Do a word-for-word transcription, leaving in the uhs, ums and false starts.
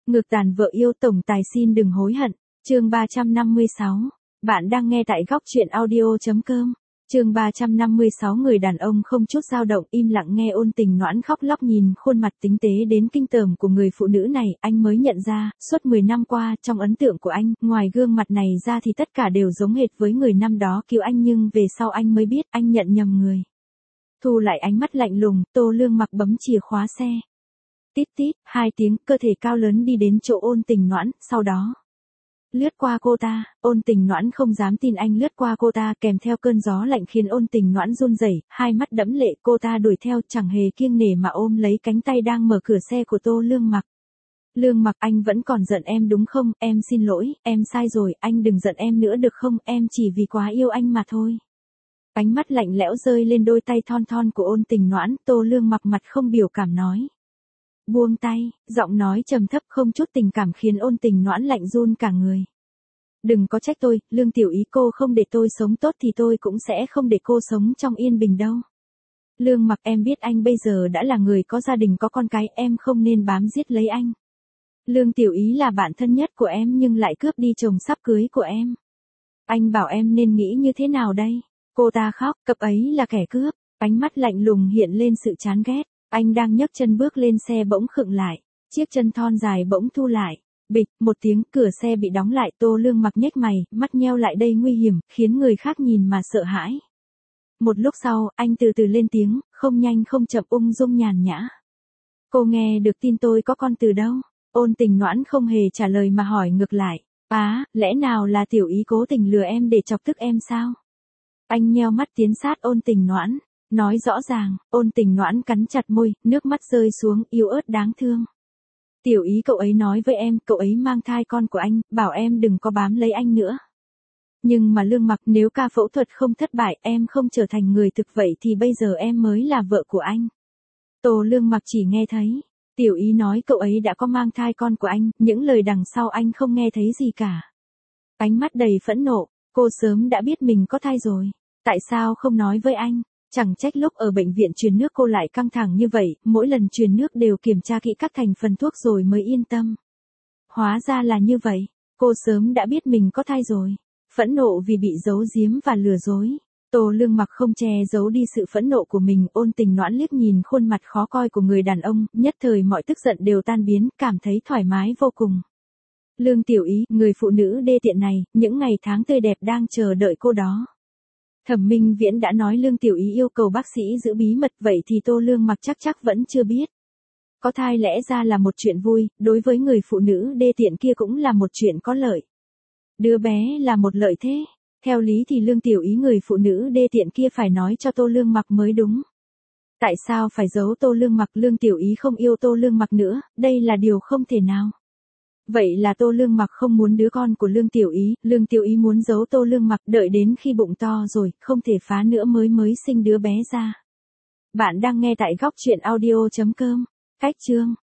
Ngược tàn vợ yêu tổng tài xin đừng hối hận. Chương ba trăm năm mươi sáu. Bạn đang nghe tại góc truyện audio.com. Chương ba trăm năm mươi sáu. Người đàn ông không chút dao động im lặng nghe Ôn Tình Noãn khóc lóc nhìn khuôn mặt tinh tế đến kinh tởm của người phụ nữ này, anh mới nhận ra, suốt mười năm qua, trong ấn tượng của anh, ngoài gương mặt này ra thì tất cả đều giống hệt với người năm đó cứu anh, nhưng về sau anh mới biết anh nhận nhầm người. Thu lại ánh mắt lạnh lùng, Tô Lương Mặc bấm chìa khóa xe. Tít tít, hai tiếng, cơ thể cao lớn đi đến chỗ Ôn Tình Noãn, sau đó lướt qua cô ta. Ôn Tình Noãn không dám tin anh lướt qua cô ta, kèm theo cơn gió lạnh khiến Ôn Tình Noãn run rẩy, hai mắt đẫm lệ, cô ta đuổi theo chẳng hề kiêng nể mà ôm lấy cánh tay đang mở cửa xe của Tô Lương Mặc. Lương Mặc, anh vẫn còn giận em đúng không? Em xin lỗi, em sai rồi, anh đừng giận em nữa được không? Em chỉ vì quá yêu anh mà thôi. Ánh mắt lạnh lẽo rơi lên đôi tay thon thon của Ôn Tình Noãn, Tô Lương Mặc mặt không biểu cảm nói. Buông tay, giọng nói trầm thấp không chút tình cảm khiến Ôn Tình Noãn lạnh run cả người. Đừng có trách tôi, Lương tiểu ý, cô không để tôi sống tốt thì tôi cũng sẽ không để cô sống trong yên bình đâu. Lương Mặc, em biết anh bây giờ đã là người có gia đình có con cái, em không nên bám giết lấy anh. Lương tiểu ý là bạn thân nhất của em nhưng lại cướp đi chồng sắp cưới của em. Anh bảo em nên nghĩ như thế nào đây? Cô ta khóc, cậu ấy là kẻ cướp, ánh mắt lạnh lùng hiện lên sự chán ghét. Anh đang nhấc chân bước lên xe bỗng khựng lại, chiếc chân thon dài bỗng thu lại, bịch, một tiếng, cửa xe bị đóng lại. Tô Lương Mặc nhếch mày, mắt nheo lại, đây nguy hiểm, khiến người khác nhìn mà sợ hãi. Một lúc sau, anh từ từ lên tiếng, không nhanh không chậm, ung dung nhàn nhã. Cô nghe được tin tôi có con từ đâu? Ôn Tình Noãn không hề trả lời mà hỏi ngược lại. Á, lẽ nào là tiểu ý cố tình lừa em để chọc tức em sao? Anh nheo mắt tiến sát Ôn Tình Noãn. Nói rõ ràng. Ôn Tình Noãn cắn chặt môi, nước mắt rơi xuống, yếu ớt đáng thương. Tiểu ý, cậu ấy nói với em, cậu ấy mang thai con của anh, bảo em đừng có bám lấy anh nữa. Nhưng mà Lương Mặc, nếu ca phẫu thuật không thất bại, em không trở thành người thực vậy thì bây giờ em mới là vợ của anh. Tô Lương Mặc chỉ nghe thấy tiểu ý nói cậu ấy đã có mang thai con của anh, những lời đằng sau anh không nghe thấy gì cả. Ánh mắt đầy phẫn nộ, cô sớm đã biết mình có thai rồi. Tại sao không nói với anh? Chẳng trách lúc ở bệnh viện truyền nước cô lại căng thẳng như vậy, mỗi lần truyền nước đều kiểm tra kỹ các thành phần thuốc rồi mới yên tâm. Hóa ra là như vậy, cô sớm đã biết mình có thai rồi. Phẫn nộ vì bị giấu giếm và lừa dối. Tô Lương Mặc không che giấu đi sự phẫn nộ của mình. Ôn Tình Noãn liếc nhìn khuôn mặt khó coi của người đàn ông, nhất thời mọi tức giận đều tan biến, cảm thấy thoải mái vô cùng. Lương tiểu ý, người phụ nữ đê tiện này, những ngày tháng tươi đẹp đang chờ đợi cô đó. Thẩm Minh Viễn đã nói Lương tiểu ý yêu cầu bác sĩ giữ bí mật, vậy thì Tô Lương Mặc chắc chắc vẫn chưa biết. Có thai lẽ ra là một chuyện vui, đối với người phụ nữ đê tiện kia cũng là một chuyện có lợi. Đứa bé là một lợi thế. Theo lý thì Lương tiểu ý, người phụ nữ đê tiện kia phải nói cho Tô Lương Mặc mới đúng. Tại sao phải giấu Tô Lương Mặc? Lương tiểu ý không yêu Tô Lương Mặc nữa, đây là điều không thể nào. Vậy là Tô Lương Mặc không muốn đứa con của Lương tiểu ý, Lương tiểu ý muốn giấu Tô Lương Mặc, đợi đến khi bụng to rồi, không thể phá nữa mới mới sinh đứa bé ra. Bạn đang nghe tại góc truyện audio.com. Cách chương